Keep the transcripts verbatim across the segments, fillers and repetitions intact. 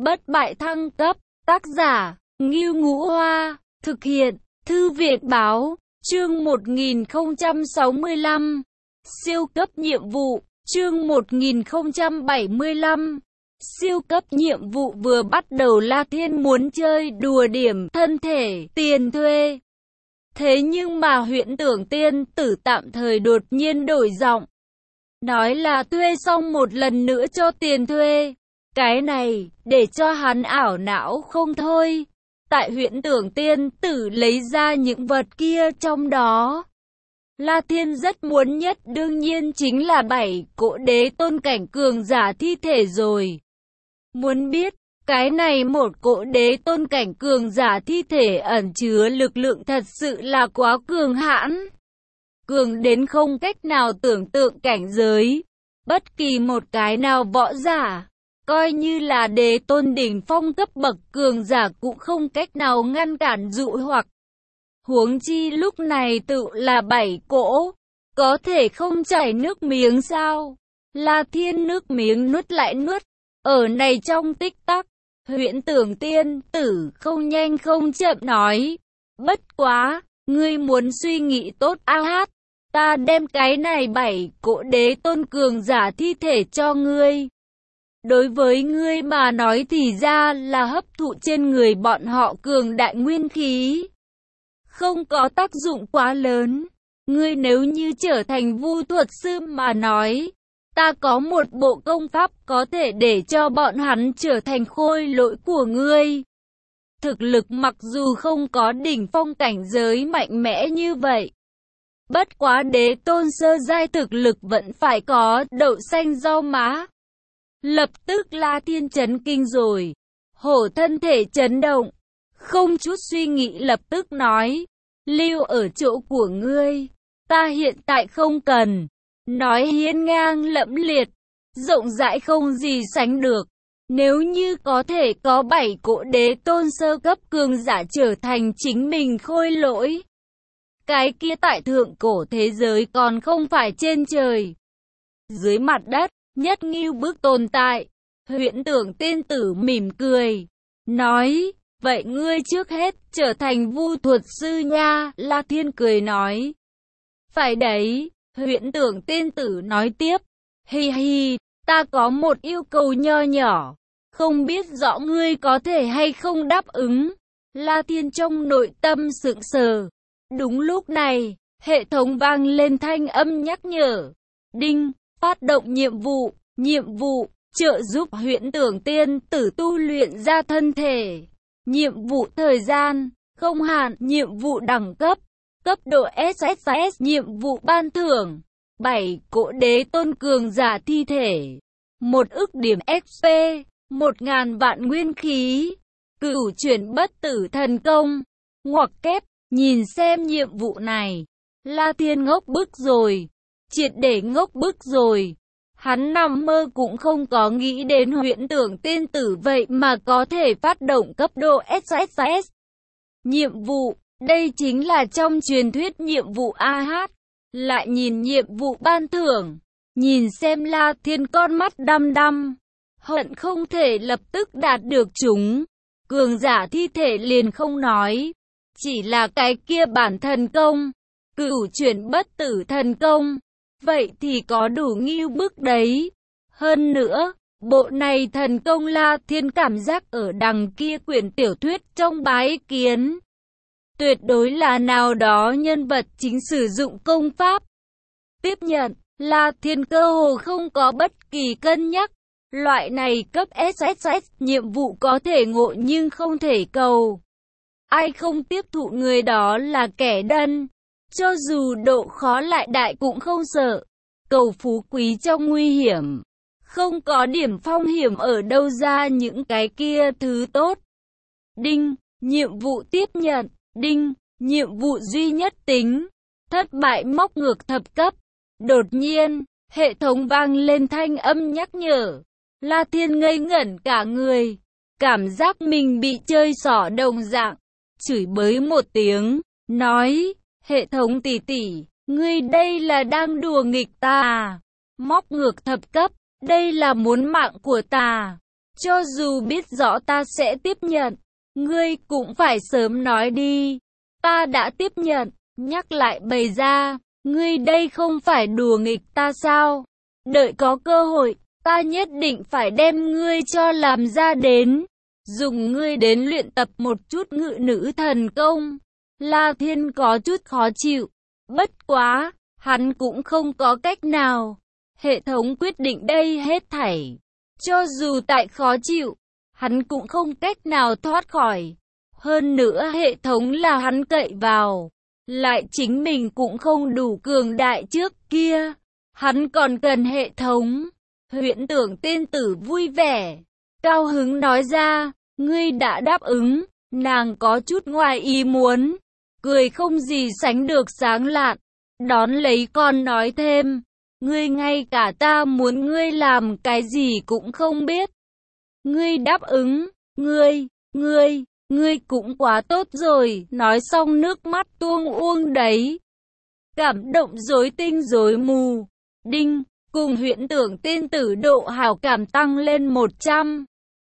Bất bại thăng cấp, tác giả, Ngưu Ngũ Hoa, thực hiện, Thư viện báo, chương một nghìn không trăm sáu mươi lăm, siêu cấp nhiệm vụ, chương một nghìn không trăm bảy mươi lăm, siêu cấp nhiệm vụ vừa bắt đầu La Thiên muốn chơi đùa điểm thân thể, tiền thuê. Thế nhưng mà Huyễn Tưởng Tiên Tử tạm thời đột nhiên đổi giọng. Nói là thuê xong một lần nữa cho tiền thuê. Cái này, để cho hắn ảo não không thôi. Tại Huyễn Tưởng Tiên Tử lấy ra những vật kia trong đó. La Thiên rất muốn nhất đương nhiên chính là bảy cỗ đế tôn cảnh cường giả thi thể rồi. Muốn biết, cái này một cỗ đế tôn cảnh cường giả thi thể ẩn chứa lực lượng thật sự là quá cường hãn. Cường đến không cách nào tưởng tượng cảnh giới. Bất kỳ một cái nào võ giả, coi như là đế tôn đỉnh phong cấp bậc cường giả cũng không cách nào ngăn cản dụ hoặc. Huống chi lúc này tự là bảy cỗ, có thể không chảy nước miếng sao? La Thiên nước miếng nuốt lại nuốt, ở này trong tích tắc, Huyễn Tưởng Tiên Tử không nhanh không chậm nói, bất quá, ngươi muốn suy nghĩ tốt a hát, ta đem cái này bảy cỗ đế tôn cường giả thi thể cho ngươi. Đối với ngươi mà nói thì ra là hấp thụ trên người bọn họ cường đại nguyên khí. Không có tác dụng quá lớn. Ngươi nếu như trở thành vu thuật sư mà nói, ta có một bộ công pháp có thể để cho bọn hắn trở thành khôi lỗi của ngươi. Thực lực mặc dù không có đỉnh phong cảnh giới mạnh mẽ như vậy. Bất quá đế tôn sơ giai thực lực vẫn phải có đậu xanh rau má. Lập tức La Thiên chấn kinh rồi. Hổ thân thể chấn động. Không chút suy nghĩ lập tức nói. Lưu ở chỗ của ngươi. Ta hiện tại không cần. Nói hiên ngang lẫm liệt. Rộng rãi không gì sánh được. Nếu như có thể có bảy cỗ đế tôn sơ cấp cường giả trở thành chính mình khôi lỗi. Cái kia tại thượng cổ thế giới còn không phải trên trời. Dưới mặt đất, nhất ngưu bức tồn tại. Huyễn Tưởng Tiên Tử mỉm cười. Nói, vậy ngươi trước hết trở thành vu thuật sư nha. La Thiên cười nói. Phải đấy, Huyễn Tưởng Tiên Tử nói tiếp. Hi hi, ta có một yêu cầu nho nhỏ. Không biết rõ ngươi có thể hay không đáp ứng. La Thiên trong nội tâm sững sờ. Đúng lúc này, hệ thống vang lên thanh âm nhắc nhở. Đinh, phát động nhiệm vụ, nhiệm vụ, trợ giúp Huyễn Tưởng Tiên Tử tu luyện ra thân thể. Nhiệm vụ thời gian, không hạn, nhiệm vụ đẳng cấp, cấp độ ét ét ét, nhiệm vụ ban thưởng. bảy cỗ đế tôn cường giả thi thể. Một ức điểm ích pê, một ngàn vạn nguyên khí. Cửu chuyển bất tử thần công. Ngoặc kép. Nhìn xem nhiệm vụ này, La Thiên ngốc bức rồi, triệt để ngốc bức rồi. Hắn nằm mơ cũng không có nghĩ đến Huyễn Tưởng Tiên Tử vậy mà có thể phát động cấp độ ét ét ét. Nhiệm vụ, đây chính là trong truyền thuyết nhiệm vụ a hát. Lại nhìn nhiệm vụ ban thưởng, nhìn xem La Thiên con mắt đăm đăm, hận không thể lập tức đạt được chúng. Cường giả thi thể liền không nói. Chỉ là cái kia bản thần công, cửu chuyển bất tử thần công, vậy thì có đủ ngưu bức đấy. Hơn nữa, bộ này thần công La Thiên cảm giác ở đằng kia quyển tiểu thuyết trong Bái Kiến. Tuyệt đối là nào đó nhân vật chính sử dụng công pháp. Tiếp nhận, La Thiên cơ hồ không có bất kỳ cân nhắc. Loại này cấp ét ét ét nhiệm vụ có thể ngộ nhưng không thể cầu. Ai không tiếp thụ người đó là kẻ đần. Cho dù độ khó lại đại cũng không sợ. Cầu phú quý trong nguy hiểm. Không có điểm phong hiểm ở đâu ra những cái kia thứ tốt. Đinh, nhiệm vụ tiếp nhận. Đinh, nhiệm vụ duy nhất tính. Thất bại móc ngược thập cấp. Đột nhiên, hệ thống vang lên thanh âm nhắc nhở. La Thiên ngây ngẩn cả người. Cảm giác mình bị chơi xỏ đồng dạng. Chửi bới một tiếng, nói, hệ thống tỷ tỷ, ngươi đây là đang đùa nghịch ta à? Móc ngược thập cấp, đây là muốn mạng của ta. Cho dù biết rõ ta sẽ tiếp nhận, ngươi cũng phải sớm nói đi. Ta đã tiếp nhận, nhắc lại bày ra, ngươi đây không phải đùa nghịch ta sao? Đợi có cơ hội, ta nhất định phải đem ngươi cho làm ra đến. Dùng ngươi đến luyện tập một chút ngự nữ thần công. La Thiên có chút khó chịu. Bất quá, hắn cũng không có cách nào. Hệ thống quyết định đây hết thảy. Cho dù tại khó chịu, hắn cũng không cách nào thoát khỏi. Hơn nữa hệ thống là hắn cậy vào. Lại chính mình cũng không đủ cường đại trước kia. Hắn còn cần hệ thống. Huyễn Tưởng tiên tử vui vẻ. Cao hứng nói ra, ngươi đã đáp ứng. Nàng có chút ngoài ý muốn. Cười không gì sánh được sáng lạn. Đón lấy con nói thêm. Ngươi ngay cả ta muốn ngươi làm cái gì cũng không biết. Ngươi đáp ứng. Ngươi, ngươi, ngươi cũng quá tốt rồi. Nói xong nước mắt tuông uông đấy. Cảm động rối tinh rối mù. Đinh, cùng Huyễn Tưởng tiên tử độ hảo cảm tăng lên một trăm.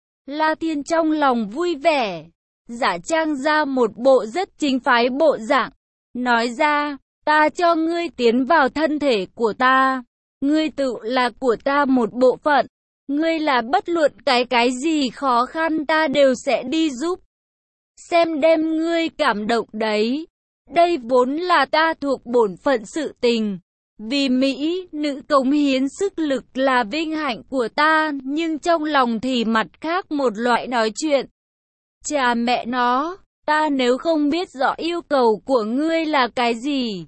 La Thiên trong lòng vui vẻ. Giả trang ra một bộ rất chính phái bộ dạng. Nói ra, ta cho ngươi tiến vào thân thể của ta. Ngươi tự là của ta một bộ phận. Ngươi là bất luận cái cái gì khó khăn ta đều sẽ đi giúp. Xem đem ngươi cảm động đấy. Đây vốn là ta thuộc bổn phận sự tình. Vì Mỹ, nữ cống hiến sức lực là vinh hạnh của ta, nhưng trong lòng thì mặt khác một loại nói chuyện. Chà mẹ nó, ta nếu không biết rõ yêu cầu của ngươi là cái gì,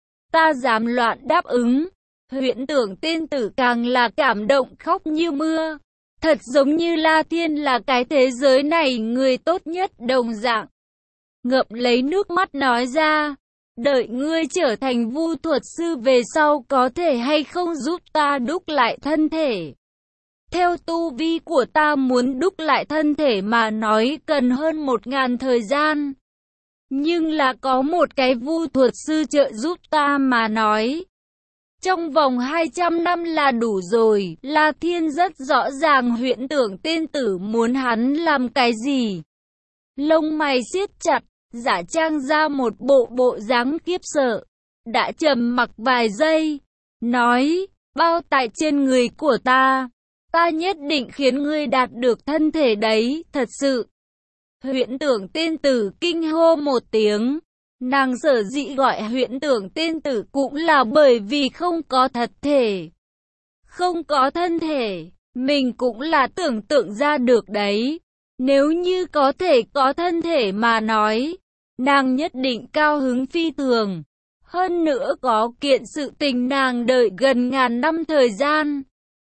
ta dám loạn đáp ứng. Huyễn Tưởng tiên tử càng là cảm động khóc như mưa. Thật giống như La Thiên là cái thế giới này người tốt nhất đồng dạng. Ngậm lấy nước mắt nói ra, đợi ngươi trở thành vu thuật sư về sau có thể hay không giúp ta đúc lại thân thể. Theo tu vi của ta muốn đúc lại thân thể mà nói cần hơn một ngàn thời gian. Nhưng là có một cái vu thuật sư trợ giúp ta mà nói. Trong vòng hai trăm năm là đủ rồi. La Thiên rất rõ ràng Huyễn Tưởng tiên tử muốn hắn làm cái gì. Lông mày siết chặt, giả trang ra một bộ bộ dáng khiếp sợ. Đã trầm mặc vài giây, nói, bao tại trên người của ta. Ta nhất định khiến ngươi đạt được thân thể đấy, thật sự. Huyễn Tưởng tiên tử kinh hô một tiếng. Nàng sở dĩ gọi Huyễn Tưởng tiên tử cũng là bởi vì không có thật thể. Không có thân thể, mình cũng là tưởng tượng ra được đấy. Nếu như có thể có thân thể mà nói, nàng nhất định cao hứng phi thường. Hơn nữa có kiện sự tình nàng đợi gần ngàn năm thời gian.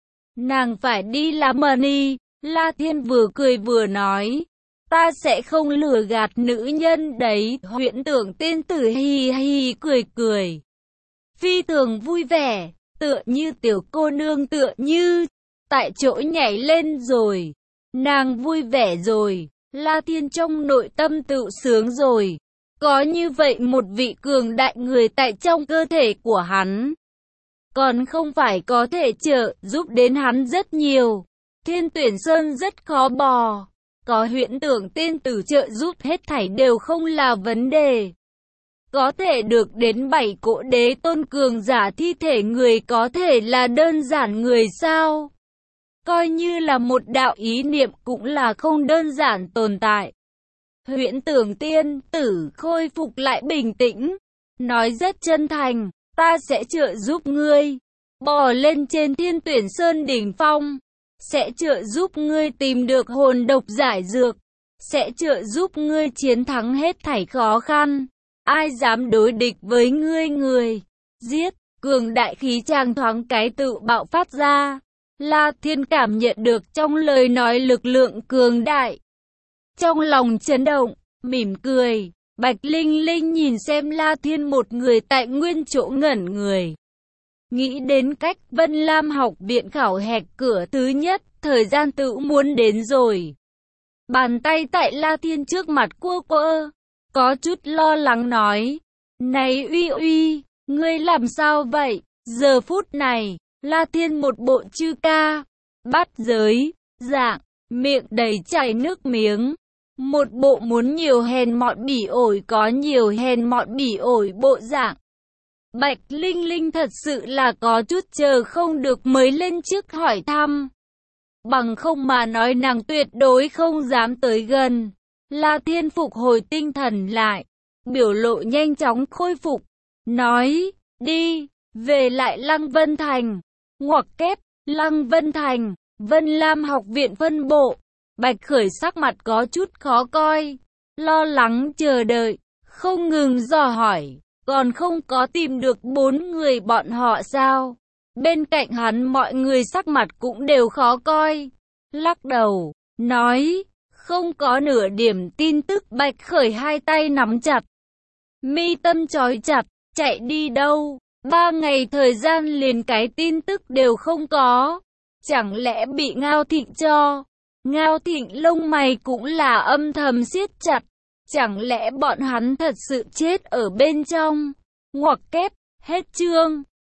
Nàng phải đi làm money. La Thiên vừa cười vừa nói, ta sẽ không lừa gạt nữ nhân đấy. Huyễn Tưởng tiên tử hì hì cười cười, phi thường vui vẻ, tựa như tiểu cô nương tựa như, tại chỗ nhảy lên rồi. Nàng vui vẻ rồi, La Thiên trong nội tâm tự sướng rồi. Có như vậy một vị cường đại người tại trong cơ thể của hắn. Còn không phải có thể trợ giúp đến hắn rất nhiều. Thiên Tuyển Sơn rất khó bò. Có Huyễn Tưởng tiên tử trợ giúp hết thảy đều không là vấn đề. Có thể được đến bảy cỗ đế tôn cường giả thi thể người có thể là đơn giản người sao? Coi như là một đạo ý niệm cũng là không đơn giản tồn tại. Huyễn Tưởng tiên tử khôi phục lại bình tĩnh. Nói rất chân thành, ta sẽ trợ giúp ngươi. Bò lên trên Thiên Tuyển Sơn đỉnh phong. Sẽ trợ giúp ngươi tìm được hồn độc giải dược. Sẽ trợ giúp ngươi chiến thắng hết thảy khó khăn. Ai dám đối địch với ngươi người. Giết, cường đại khí tràng thoáng cái tự bạo phát ra. La Thiên cảm nhận được trong lời nói lực lượng cường đại. Trong lòng chấn động, mỉm cười. Bạch Linh Linh nhìn xem La Thiên một người tại nguyên chỗ ngẩn người. Nghĩ đến cách Vân Lam học viện khảo hạch cửa thứ nhất, thời gian tự muốn đến rồi. Bàn tay tại La Thiên trước mặt cua quơ, có chút lo lắng nói. Này Uy Uy, ngươi làm sao vậy? Giờ phút này, La Thiên một bộ chư ca, bắt giới, dạng, miệng đầy chảy nước miếng. Một bộ muốn nhiều hèn mọn bỉ ổi có nhiều hèn mọn bỉ ổi bộ dạng. Bạch Linh Linh thật sự là có chút chờ không được mới lên trước hỏi thăm. Bằng không mà nói nàng tuyệt đối không dám tới gần. La Thiên phục hồi tinh thần lại, biểu lộ nhanh chóng khôi phục, nói, đi, về lại Lăng Vân Thành. Ngoặc kép, Lăng Vân Thành, Vân Lam học viện phân bộ. Bạch Khởi sắc mặt có chút khó coi, lo lắng chờ đợi, không ngừng dò hỏi, còn không có tìm được bốn người bọn họ sao? Bên cạnh hắn mọi người sắc mặt cũng đều khó coi, lắc đầu, nói, không có nửa điểm tin tức. Bạch Khởi hai tay nắm chặt, mi tâm trói chặt, chạy đi đâu? Ba ngày thời gian liền cái tin tức đều không có, chẳng lẽ bị Ngao Thịnh cho? Ngao Thịnh lông mày cũng là âm thầm siết chặt, chẳng lẽ bọn hắn thật sự chết ở bên trong? Ngoặc kép, hết chương.